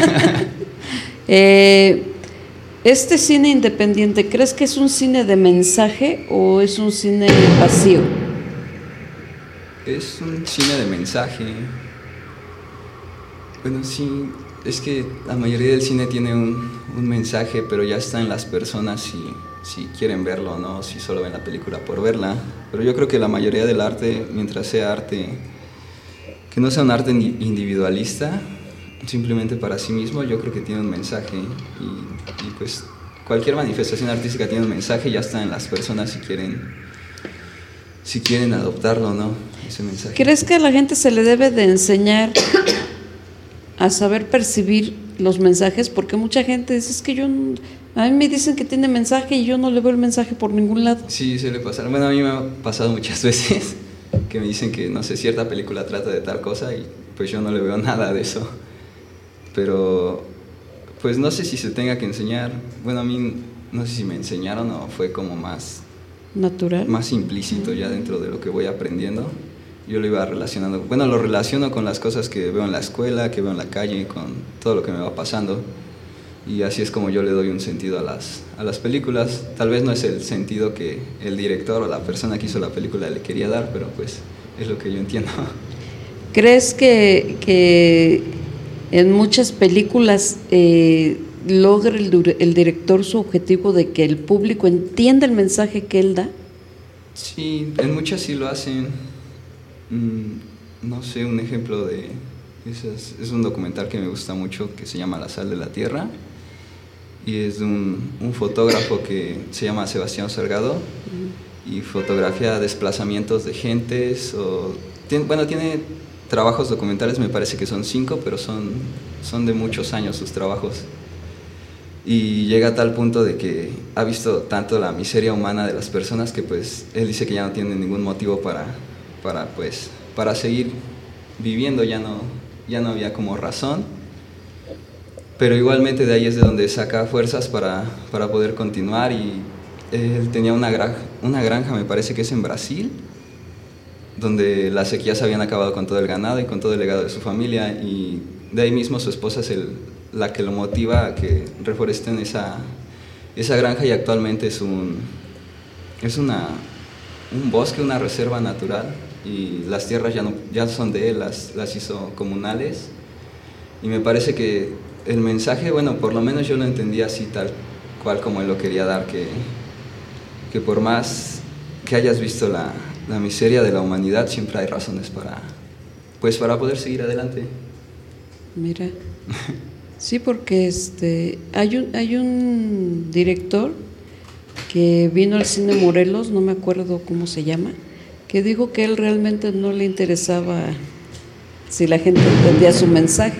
Este cine independiente, ¿crees que es un cine de mensaje o es un cine vacío? Es un cine de mensaje. Bueno, sí, es que la mayoría del cine tiene un mensaje, pero ya está en las personas si quieren verlo o no, si solo ven la película por verla. Pero yo creo que la mayoría del arte, mientras sea arte, que no sea un arte individualista, simplemente para sí mismo, yo creo que tiene un mensaje. Y pues cualquier manifestación artística tiene un mensaje, ya está en las personas si quieren adoptarlo o no, ese mensaje. ¿Crees que a la gente se le debe de enseñar a saber percibir los mensajes? Porque mucha gente dice, es que a mí me dicen que tiene mensaje y yo no le veo el mensaje por ningún lado. Sí, suele pasar. Bueno, a mí me ha pasado muchas veces que me dicen que, no sé, cierta película trata de tal cosa y pues yo no le veo nada de eso. Pero pues no sé si se tenga que enseñar. Bueno, a mí no sé si me enseñaron o fue como más natural, más implícito ya dentro de lo que voy aprendiendo. Yo lo iba relacionando, bueno, lo relaciono con las cosas que veo en la escuela, que veo en la calle, con todo lo que me va pasando, y así es como yo le doy un sentido a las películas. Tal vez no es el sentido que el director o la persona que hizo la película le quería dar, pero pues es lo que yo entiendo. ¿Crees que en muchas películas logra el director su objetivo de que el público entienda el mensaje que él da? Sí, en muchas sí lo hacen. No sé, un ejemplo de es un documental que me gusta mucho que se llama La sal de la tierra, y es de un fotógrafo que se llama Sebastián Salgado, y fotografía desplazamientos de gentes, tiene trabajos documentales, me parece que son 5, pero son de muchos años sus trabajos, y llega a tal punto de que ha visto tanto la miseria humana de las personas que pues él dice que ya no tiene ningún motivo para seguir viviendo, ya no había como razón, pero igualmente de ahí es de donde saca fuerzas para poder continuar. Y él tenía una granja, me parece que es en Brasil, donde las sequías habían acabado con todo el ganado y con todo el legado de su familia, y de ahí mismo su esposa es la que lo motiva a que reforesten esa granja, y actualmente es un bosque, una reserva natural, y las tierras ya son de él, las hizo comunales, y me parece que el mensaje, bueno, por lo menos yo lo entendí así, tal cual como él lo quería dar, que por más que hayas visto la miseria de la humanidad, siempre hay razones para poder seguir adelante. Mira, sí, porque hay un director que vino al cine Morelos, no me acuerdo cómo se llama, que dijo que él realmente no le interesaba si la gente entendía su mensaje.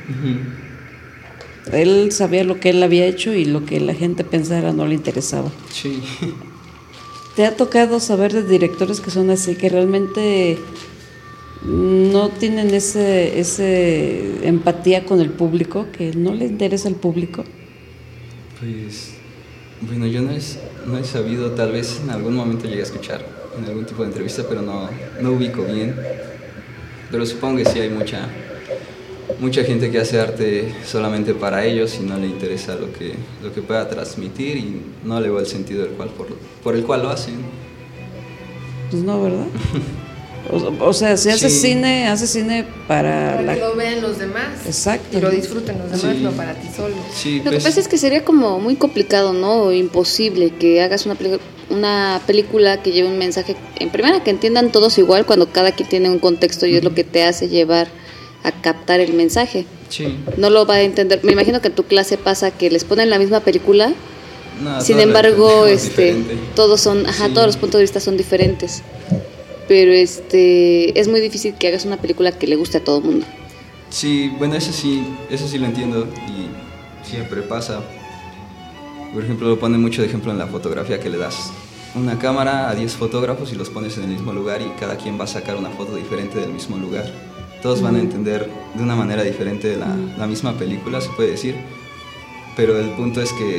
Uh-huh. Él sabía lo que él había hecho y lo que la gente pensara no le interesaba. Sí. ¿Te ha tocado saber de directores que son así, que realmente no tienen ese empatía con el público, que no le interesa al público? Pues, bueno, yo no he sabido, tal vez en algún momento llegué a escuchar en algún tipo de entrevista, pero no ubico bien. Pero supongo que sí hay mucha gente que hace arte solamente para ellos y no le interesa lo que pueda transmitir, y no le veo el sentido por el cual lo hacen. Pues no, ¿verdad? O sea, si hace cine para que lo vean los demás. Exacto. Y lo disfruten los demás, sí. no para ti solo. Sí, lo que pasa es que sería como muy complicado, ¿no? O imposible que hagas una película que lleve un mensaje, en primera, que entiendan todos igual, cuando cada quien tiene un contexto y es lo que te hace llevar a captar el mensaje. Sí. No lo va a entender. Me imagino que en tu clase pasa que les ponen la misma película, no, sin embargo, todos los puntos de vista son diferentes. Pero es muy difícil que hagas una película que le guste a todo el mundo. Sí, bueno, eso sí lo entiendo, y siempre pasa. Por ejemplo, lo ponen mucho de ejemplo en la fotografía, que le das una cámara a 10 fotógrafos y los pones en el mismo lugar, y cada quien va a sacar una foto diferente del mismo lugar. Todos van a entender de una manera diferente la misma película, se puede decir, pero el punto es que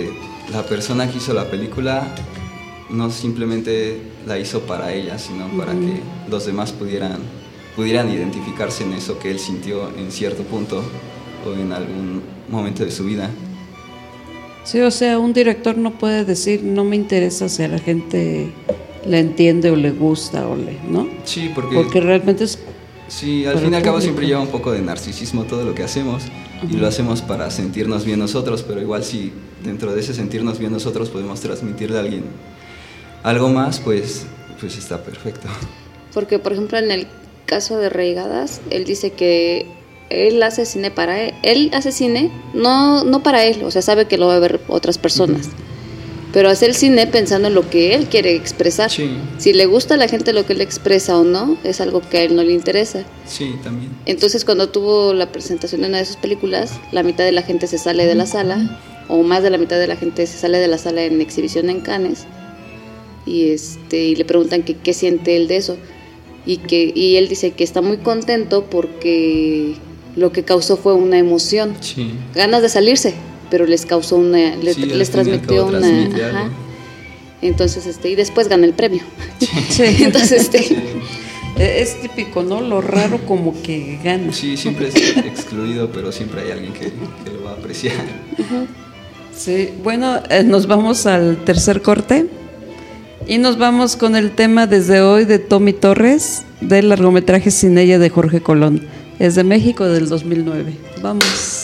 la persona que hizo la película no simplemente la hizo para ella, sino para que los demás pudieran identificarse en eso que él sintió en cierto punto o en algún momento de su vida. Sí, o sea, un director no puede decir, no me interesa si a la gente le entiende o le gusta ¿no? Sí, porque realmente es... Sí, al fin y al cabo siempre lleva un poco de narcisismo todo lo que hacemos, y lo hacemos para sentirnos bien nosotros, pero igual si dentro de ese sentirnos bien nosotros podemos transmitirle a alguien algo más, pues está perfecto. Porque, por ejemplo, en el caso de Reigadas, él dice que él hace cine para él. Él hace cine no para él, o sea, sabe que lo va a ver otras personas. Pero hace el cine pensando en lo que él quiere expresar. Sí. Si le gusta a la gente lo que él expresa o no, es algo que a él no le interesa. Sí, también. Entonces, cuando tuvo la presentación de una de sus películas, la mitad de la gente se sale de la sala, o más de la mitad de la gente se sale de la sala en exhibición en Cannes, y le preguntan qué siente él de eso. Y él dice que está muy contento porque lo que causó fue una emoción. Sí. Ganas de salirse, pero les causó les transmitió una... Ajá. Entonces, y después gana el premio. Sí. Entonces, es típico, ¿no? Lo raro como que gana. Sí, siempre es excluido, pero siempre hay alguien que lo va a apreciar. Sí, bueno, nos vamos al tercer corte y nos vamos con el tema Desde Hoy de Tommy Torres, del largometraje Sin Ella de Jorge Colón. Es de México, del 2009. Vamos.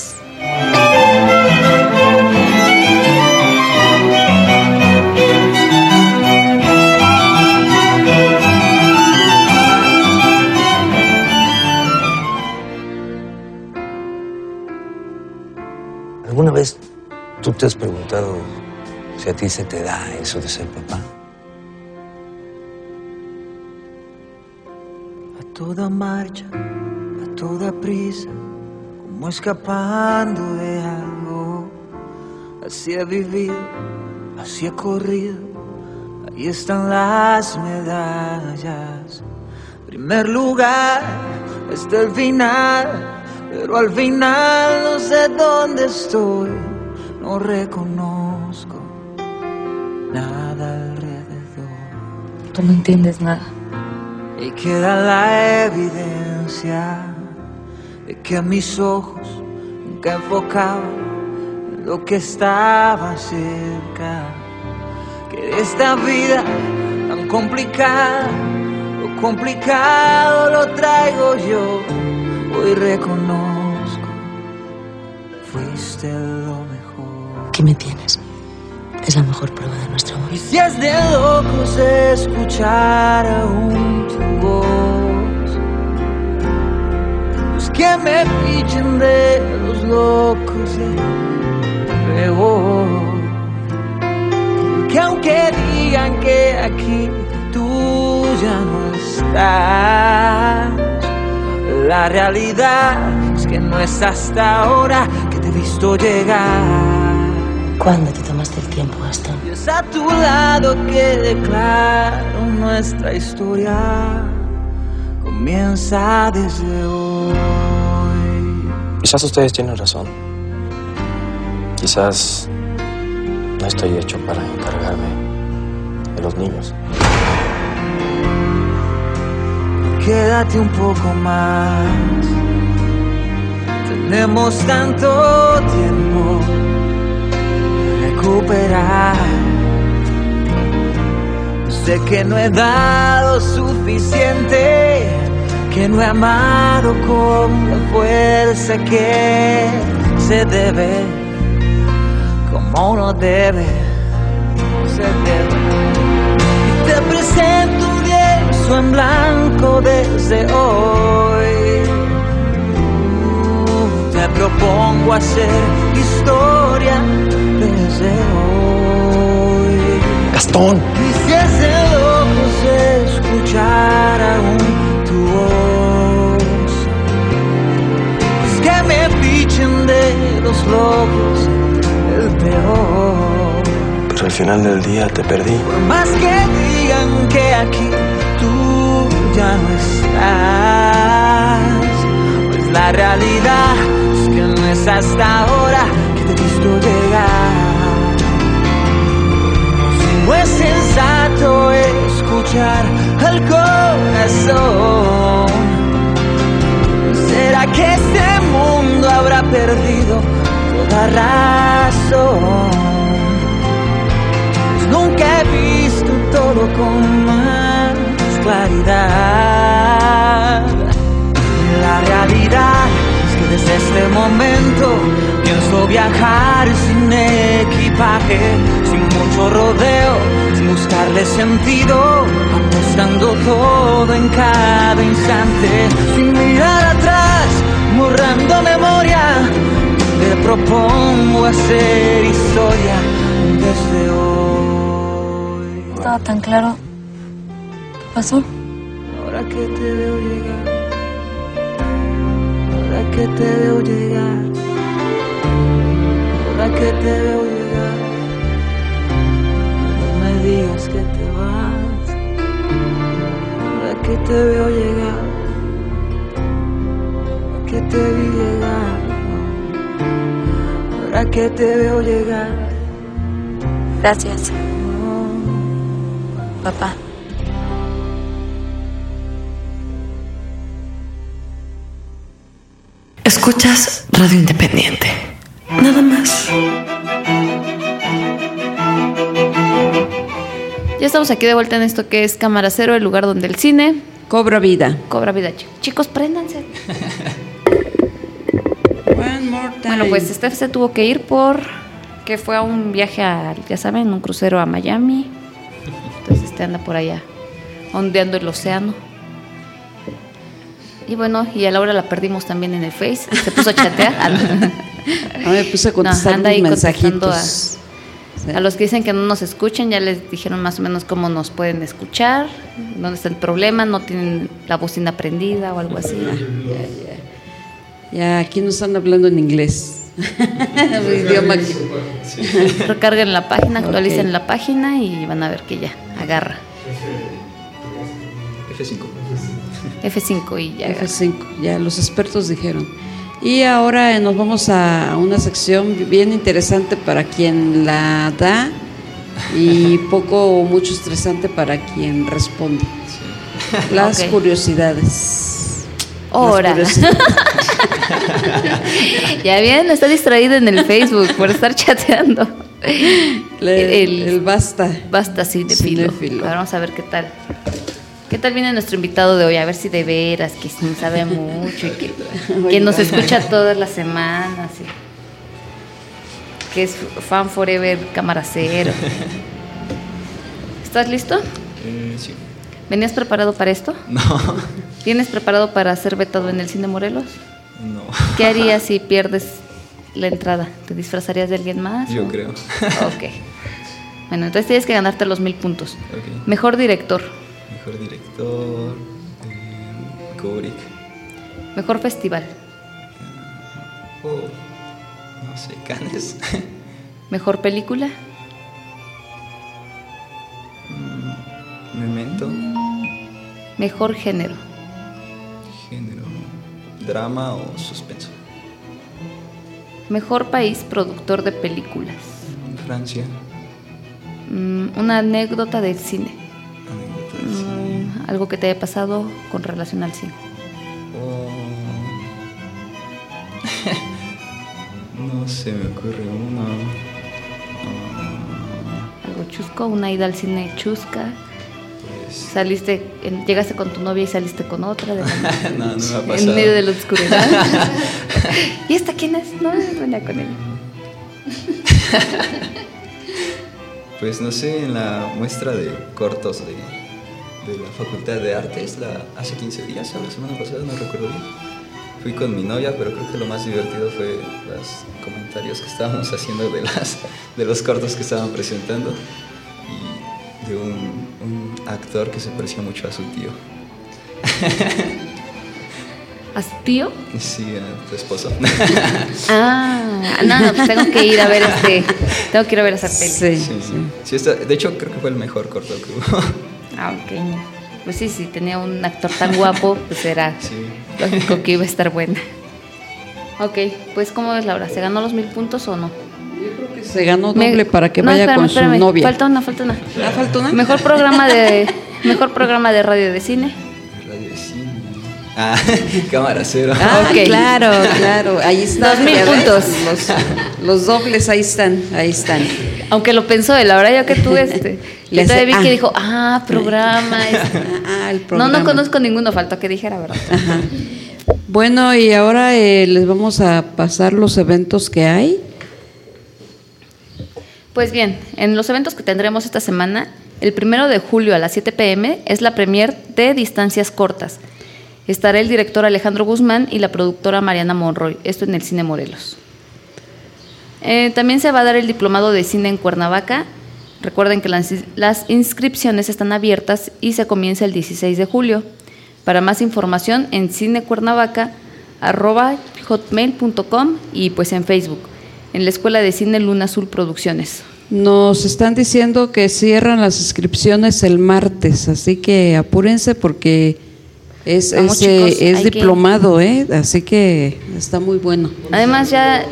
¿Alguna vez tú te has preguntado si a ti se te da eso de ser papá? A toda marcha, a toda prisa, como escapando de algo. Así he vivido, así he corrido, ahí están las medallas. Primer lugar, hasta el final. Pero al final no sé dónde estoy, no reconozco nada alrededor. Tú no entiendes nada. Y queda la evidencia de que mis ojos nunca enfocaban en lo que estaba cerca. Que de esta vida tan complicada, lo complicado lo traigo yo. Hoy reconozco, fuiste lo mejor. Aquí me tienes. Es la mejor prueba de nuestro amor. Y si es de locos escuchar aún tu voz, los que me fichen de los locos de peor. Que aunque digan que aquí tú ya no estás, la realidad es que no es hasta ahora que te he visto llegar. ¿Cuándo te tomaste el tiempo, Gastón? Y es a tu lado que declaro nuestra historia. Comienza desde hoy. Quizás ustedes tienen razón. Quizás no estoy hecho para encargarme de los niños. Quédate un poco más. Tenemos tanto tiempo de recuperar. Sé que no he dado suficiente, que no he amado con la fuerza que se debe, como uno debe, se debe. Y te presento un lienzo en blanco desde hoy. Te propongo hacer historia desde hoy. ¡Gastón! Y si es de locos escuchar aún tu voz, es que me pichen de los locos el peor. Pero al final del día te perdí. Por más que digan que aquí tú ya no estás, pues la realidad es que no es hasta ahora que te he visto llegar. no es sensato escuchar al corazón. ¿Será que este mundo habrá perdido toda razón? Pues nunca he visto todo con más claridad. La realidad es que desde este momento pienso viajar sin equipaje, sin mucho rodeo, sin buscarle sentido, apostando todo en cada instante, sin mirar atrás, borrando memoria. Te propongo hacer historia desde hoy. Estaba tan claro. ¿Qué pasó? Ahora que te veo llegar, ahora que te veo llegar, ahora que te veo llegar, no me digas que te vas. Ahora que te veo llegar, que te vi llegar, ahora que te veo llegar. Gracias. Papá. Escuchas Radio Independiente. Nada más. Ya estamos aquí de vuelta en esto que es Cámara Cero, el lugar donde el cine cobra vida. Cobra vida. Chicos, préndanse. One more time. Bueno, pues Steph se tuvo que ir porque fue a un viaje ya saben, un crucero a Miami. Entonces anda por allá ondeando el océano. Y bueno, y a Laura la perdimos también en el Face. Se puso a chatear. Me puse a contestar anda ahí mensajitos. A los que dicen que no nos escuchan, ya les dijeron más o menos cómo nos pueden escuchar, dónde está el problema, no tienen la bocina prendida o algo así. Ya, aquí nos están hablando en inglés. Idioma que... Recarguen la página, actualicen la página y van a ver que ya agarra. F5 y ya. F5, ya los expertos dijeron. Y ahora nos vamos a una sección bien interesante para quien la da y poco o mucho estresante para quien responde. Las curiosidades. Ahora. Ya bien, está distraído en el Facebook por estar chateando. El basta. Basta cinéfilo. Ahora vamos a ver qué tal. ¿Qué tal viene nuestro invitado de hoy? A ver si de veras, que sí sabe mucho y que nos escucha todas las semanas. Que es fan forever, Cámara Cero. ¿Estás listo? Sí. ¿Venías preparado para esto? No. ¿Vienes preparado para ser vetado en el Cine Morelos? No. ¿Qué harías si pierdes la entrada? ¿Te disfrazarías de alguien más? Yo creo. Ok. Bueno, entonces tienes que ganarte los 1000 puntos. Okay. Mejor director. Mejor director, Kubrick. Mejor festival. No sé, Cannes. Mejor película. Memento. Mejor género. Drama o suspenso. Mejor país productor de películas. Francia. Una anécdota del cine. Algo que te haya pasado con relación al cine. No se me ocurre uno. Algo chusco, una ida al cine chusca. Pues... llegaste con tu novia y saliste con otra. No me ha pasado. En medio de la oscuridad. ¿Y esta quién es? No, venía con ella. Pues no sé, en la muestra de cortos de la Facultad de Artes, hace 15 días o la semana pasada, no recuerdo bien. Fui con mi novia, pero creo que lo más divertido fue los comentarios que estábamos haciendo de los cortos que estaban presentando y de un actor que se parecía mucho a su tío. ¿A su tío? Sí, a tu esposo. No, pues tengo que ir a ver tengo que ir a ver esa peli. Sí, de hecho creo que fue el mejor corto que hubo. Ok. Pues sí, tenía un actor tan guapo, pues era lógico que iba a estar buena. Ok, pues ¿cómo ves, Laura? ¿Se ganó los 1000 puntos o no? Yo creo que Se ganó doble para que vaya espérame, con su novia. Falta una. ¿Falta una? Mejor programa de radio de cine. Radio de cine. Cámara cero. Ok. Claro, ahí está. 2000 puntos. Los dobles ahí están. Aunque lo pensó él, la verdad yo que tú Le yo todavía vi hace, que dijo, programa. El programa. No conozco ninguno, faltó que dijera, ¿verdad? Ajá. Bueno, y ahora les vamos a pasar los eventos que hay. Pues bien, en los eventos que tendremos esta semana, el 1 de julio a las 7 p.m. es la premier de Distancias Cortas. Estará el director Alejandro Guzmán y la productora Mariana Monroy, esto en el Cine Morelos. También se va a dar el diplomado de cine en Cuernavaca. Recuerden que las inscripciones están abiertas y se comienza el 16 de julio. Para más información en cinecuernavaca@hotmail.com y pues en Facebook, en la Escuela de Cine Luna Azul Producciones. Nos están diciendo que cierran las inscripciones el martes, así que apúrense porque es diplomado, así que está muy bueno. Además ya...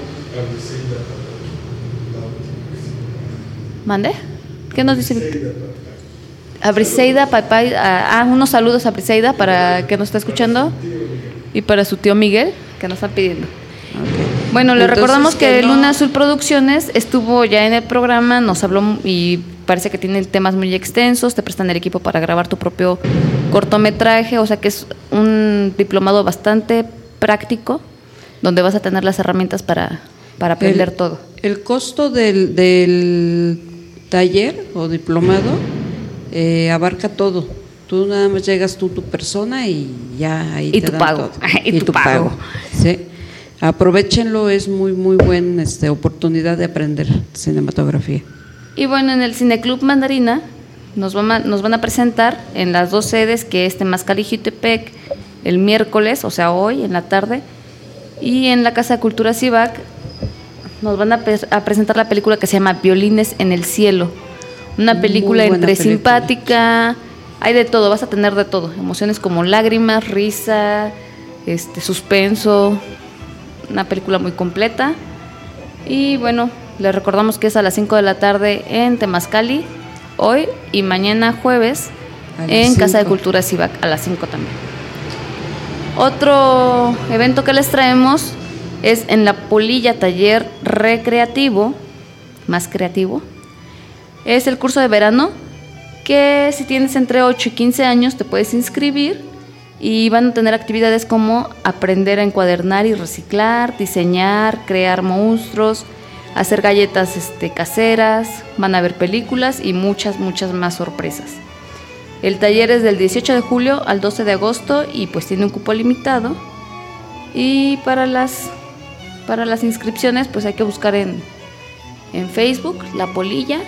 ¿Mande? ¿Qué nos dice Víctor? A Briseida, unos saludos a Briseida para que nos está escuchando y para su tío Miguel que nos están pidiendo. Okay. Bueno, le recordamos que Luna Azul Producciones estuvo ya en el programa, nos habló y parece que tienen temas muy extensos, te prestan el equipo para grabar tu propio cortometraje, o sea que es un diplomado bastante práctico, donde vas a tener las herramientas para aprender todo. El costo del taller o diplomado abarca todo. Tú nada más llegas tu persona y ya ahí y te tu dan pago. todo. Y tu pago. Sí. Aprovechenlo, es muy buena oportunidad de aprender cinematografía. Y bueno, en el Cineclub Mandarina nos van a presentar en las dos sedes, que es Temazcal y Jutepec, el miércoles, o sea hoy en la tarde, y en la Casa de Cultura Cibac nos van a presentar la película que se llama Violines en el Cielo, una película entre simpática, hay de todo, vas a tener de todo, emociones como lágrimas, risa, suspenso, una película muy completa. Y bueno, les recordamos que es a las 5 de la tarde en Temazcali, hoy, y mañana jueves en Casa de Cultura Cibac a las 5 también. Otro evento que les traemos es en la Polilla Taller Recreativo, más creativo. Es el curso de verano que si tienes entre 8 y 15 años te puedes inscribir y van a tener actividades como aprender a encuadernar y reciclar, diseñar, crear monstruos, hacer galletas caseras, van a ver películas y muchas más sorpresas. El taller es del 18 de julio al 12 de agosto y pues tiene un cupo limitado. Y para las inscripciones pues hay que buscar en Facebook, La Polilla.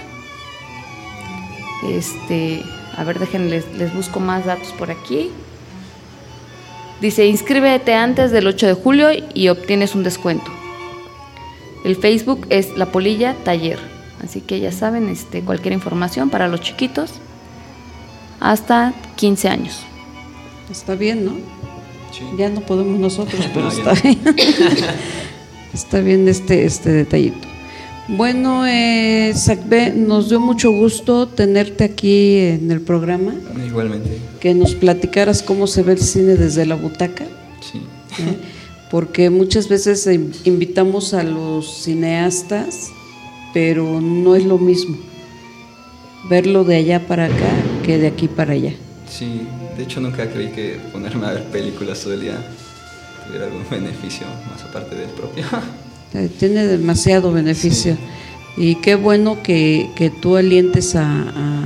A ver, déjenles, les busco más datos por aquí. Dice, inscríbete antes del 8 de julio y obtienes un descuento. El Facebook es La Polilla Taller. Así que ya saben, cualquier información para los chiquitos hasta 15 años. Está bien, ¿no? Sí. Ya no podemos nosotros, pero No, está bien. Está bien este detallito. Bueno, Sacbe, nos dio mucho gusto tenerte aquí en el programa. Igualmente. Que nos platicaras cómo se ve el cine desde la butaca. Sí. Porque muchas veces invitamos a los cineastas, pero no es lo mismo verlo de allá para acá que de aquí para allá. Sí, de hecho nunca creí que ponerme a ver películas todo el día tuviera algún beneficio más aparte del propio. Tiene demasiado beneficio. Sí. Y qué bueno que tú alientes a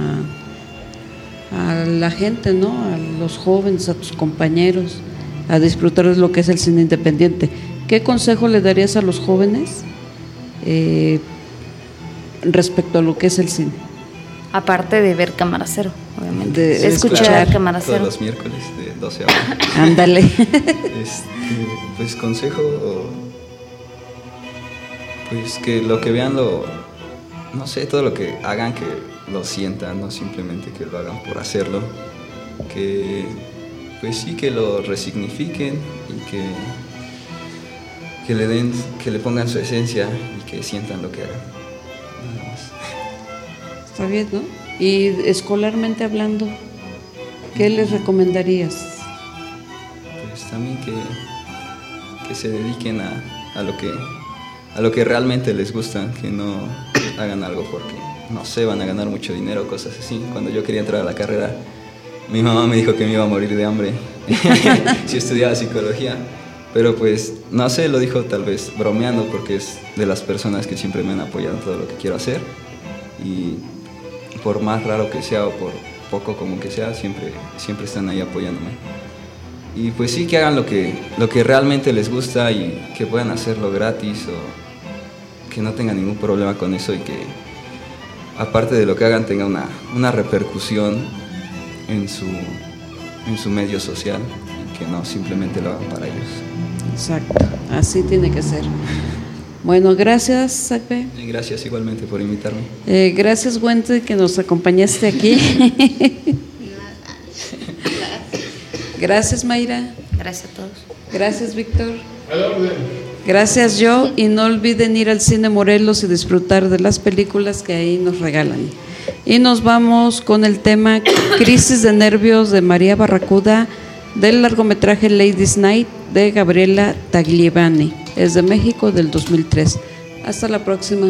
la gente, ¿no? A los jóvenes, a tus compañeros, a disfrutar de lo que es el cine independiente. ¿Qué consejo le darías a los jóvenes respecto a lo que es el cine? Aparte de ver Cámara Cero, obviamente. De escuchar Cámara Cero. Todos los miércoles de 12 a 1. Ándale. Pues consejo, pues que lo que vean no sé, todo lo que hagan que lo sientan, no simplemente que lo hagan por hacerlo, que pues sí, que lo resignifiquen y que le pongan su esencia y que sientan lo que hagan. nada más. Está bien, ¿no? Y escolarmente hablando, ¿qué les recomendarías? Pues también que se dediquen a lo que realmente les gusta, que no hagan algo porque, no sé, van a ganar mucho dinero, cosas así. Cuando yo quería entrar a la carrera, mi mamá me dijo que me iba a morir de hambre si estudiaba psicología, pero pues, no sé, lo dijo tal vez bromeando porque es de las personas que siempre me han apoyado en todo lo que quiero hacer, y por más raro que sea o por poco como que sea, siempre están ahí apoyándome. Y pues sí, que hagan lo que realmente les gusta y que puedan hacerlo gratis o que no tengan ningún problema con eso, y que aparte de lo que hagan tenga una repercusión en su medio social, y que no simplemente lo hagan para ellos. Exacto, así tiene que ser. Bueno, gracias, Sacbe. Y gracias igualmente por invitarme. Gracias, Wente, que nos acompañaste aquí. Gracias, Mayra. Gracias a todos. Gracias, Víctor. Gracias, yo. Y no olviden ir al Cine Morelos y disfrutar de las películas que ahí nos regalan. Y nos vamos con el tema Crisis de Nervios de María Barracuda, del largometraje Ladies Night de Gabriela Tagliavani. Es de México, del 2003. Hasta la próxima.